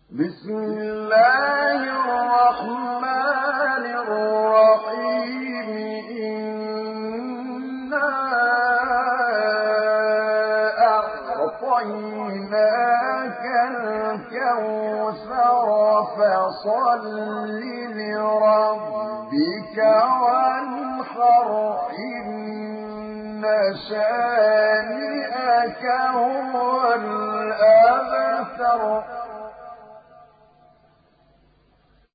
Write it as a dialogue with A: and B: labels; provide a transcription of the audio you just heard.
A: بسم الله الرحمن الرحيم إنا أعطيناك الكوثر فصل لربك وانحر إن شانئك هو الأبتر